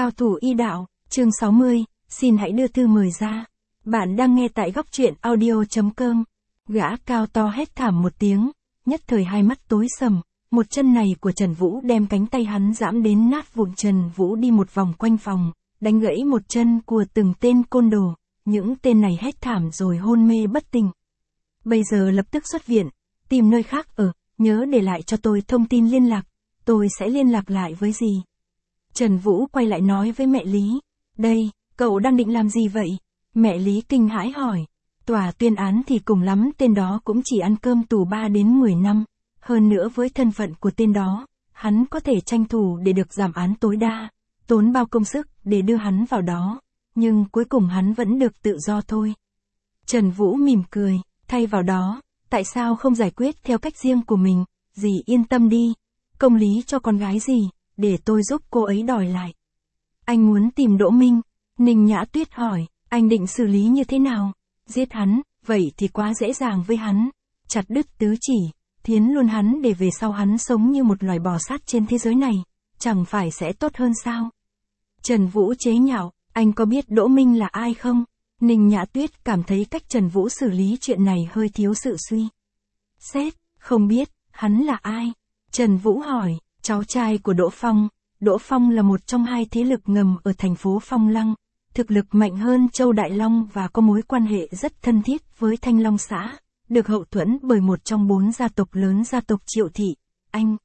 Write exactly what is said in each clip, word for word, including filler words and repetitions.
Cao thủ y đạo, chương sáu mươi, xin hãy đưa thư mời ra. Bạn đang nghe tại góc truyện audio chấm com. Gã cao to hét thảm một tiếng, nhất thời hai mắt tối sầm, một chân này của Trần Vũ đem cánh tay hắn giẫm đến nát vụn. Trần Vũ đi một vòng quanh phòng, đánh gãy một chân của từng tên côn đồ, những tên này hét thảm rồi hôn mê bất tỉnh. Bây giờ lập tức xuất viện, tìm nơi khác ở, nhớ để lại cho tôi thông tin liên lạc, tôi sẽ liên lạc lại với dì. Trần Vũ quay lại nói với mẹ Lý, đây, cậu đang định làm gì vậy? Mẹ Lý kinh hãi hỏi, tòa tuyên án thì cùng lắm tên đó cũng chỉ ăn cơm tù ba đến mười năm, hơn nữa với thân phận của tên đó, hắn có thể tranh thủ để được giảm án tối đa, tốn bao công sức để đưa hắn vào đó, nhưng cuối cùng hắn vẫn được tự do thôi. Trần Vũ mỉm cười, thay vào đó, tại sao không giải quyết theo cách riêng của mình, dì yên tâm đi, công lý cho con gái dì, để tôi giúp cô ấy đòi lại. Anh muốn tìm Đỗ Minh, Ninh Nhã Tuyết hỏi, anh định xử lý như thế nào? Giết hắn, vậy thì quá dễ dàng với hắn, chặt đứt tứ chỉ, thiến luôn hắn để về sau hắn sống như một loài bò sát trên thế giới này, chẳng phải sẽ tốt hơn sao? Trần Vũ chế nhạo, anh có biết Đỗ Minh là ai không? Ninh Nhã Tuyết cảm thấy cách Trần Vũ xử lý chuyện này hơi thiếu sự suy xét, không biết, hắn là ai? Trần Vũ hỏi, cháu trai của Đỗ Phong. Đỗ Phong là một trong hai thế lực ngầm ở thành phố Phong Lăng, thực lực mạnh hơn Châu Đại Long và có mối quan hệ rất thân thiết với Thanh Long xã, được hậu thuẫn bởi một trong bốn gia tộc lớn gia tộc Triệu Thị. Anh.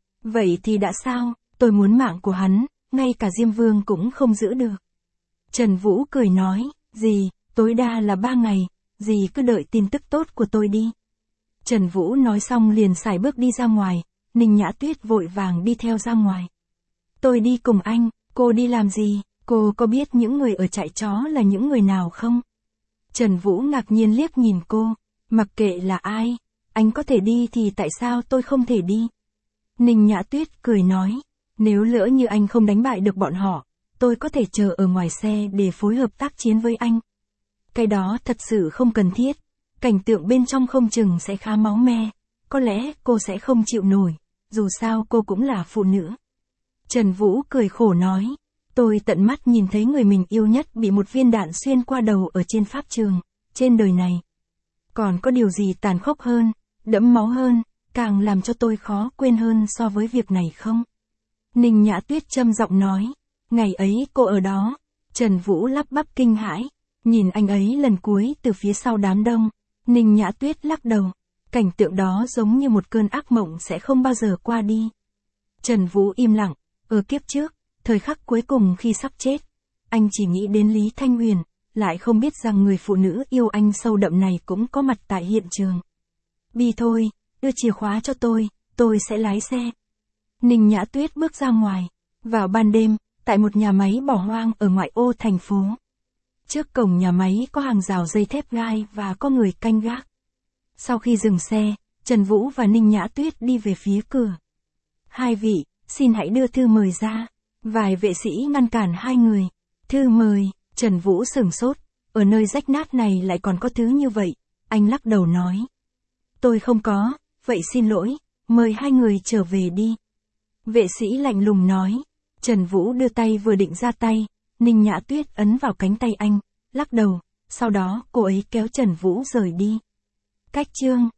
Vậy thì đã sao, tôi muốn mạng của hắn, ngay cả Diêm Vương cũng không giữ được. Trần Vũ cười nói, dì, tối đa là ba ngày, dì cứ đợi tin tức tốt của tôi đi. Trần Vũ nói xong liền sải bước đi ra ngoài, Ninh Nhã Tuyết vội vàng đi theo ra ngoài. Tôi đi cùng anh, cô đi làm gì, cô có biết những người ở trại chó là những người nào không? Trần Vũ ngạc nhiên liếc nhìn cô, mặc kệ là ai, anh có thể đi thì tại sao tôi không thể đi? Ninh Nhã Tuyết cười nói, nếu lỡ như anh không đánh bại được bọn họ, tôi có thể chờ ở ngoài xe để phối hợp tác chiến với anh. Cái đó thật sự không cần thiết, cảnh tượng bên trong không chừng sẽ khá máu me, có lẽ cô sẽ không chịu nổi, dù sao cô cũng là phụ nữ. Trần Vũ cười khổ nói, tôi tận mắt nhìn thấy người mình yêu nhất bị một viên đạn xuyên qua đầu ở trên pháp trường, trên đời này. Còn có điều gì tàn khốc hơn, đẫm máu hơn, càng làm cho tôi khó quên hơn so với việc này không? Ninh Nhã Tuyết trầm giọng nói, ngày ấy cô ở đó. Trần Vũ lắp bắp kinh hãi, nhìn anh ấy lần cuối từ phía sau đám đông. Ninh Nhã Tuyết lắc đầu, cảnh tượng đó giống như một cơn ác mộng sẽ không bao giờ qua đi. Trần Vũ im lặng, ở kiếp trước, thời khắc cuối cùng khi sắp chết, anh chỉ nghĩ đến Lý Thanh Huyền, lại không biết rằng người phụ nữ yêu anh sâu đậm này cũng có mặt tại hiện trường. Bi thôi, đưa chìa khóa cho tôi, tôi sẽ lái xe. Ninh Nhã Tuyết bước ra ngoài, vào ban đêm, tại một nhà máy bỏ hoang ở ngoại ô thành phố. Trước cổng nhà máy có hàng rào dây thép gai và có người canh gác. Sau khi dừng xe, Trần Vũ và Ninh Nhã Tuyết đi về phía cửa. Hai vị, xin hãy đưa thư mời ra. Vài vệ sĩ ngăn cản hai người. Thư mời, Trần Vũ sửng sốt, ở nơi rách nát này lại còn có thứ như vậy. Anh lắc đầu nói, tôi không có, vậy xin lỗi, mời hai người trở về đi. Vệ sĩ lạnh lùng nói. Trần Vũ đưa tay vừa định ra tay, Ninh Nhã Tuyết ấn vào cánh tay anh, lắc đầu, sau đó cô ấy kéo Trần Vũ rời đi. Cách chương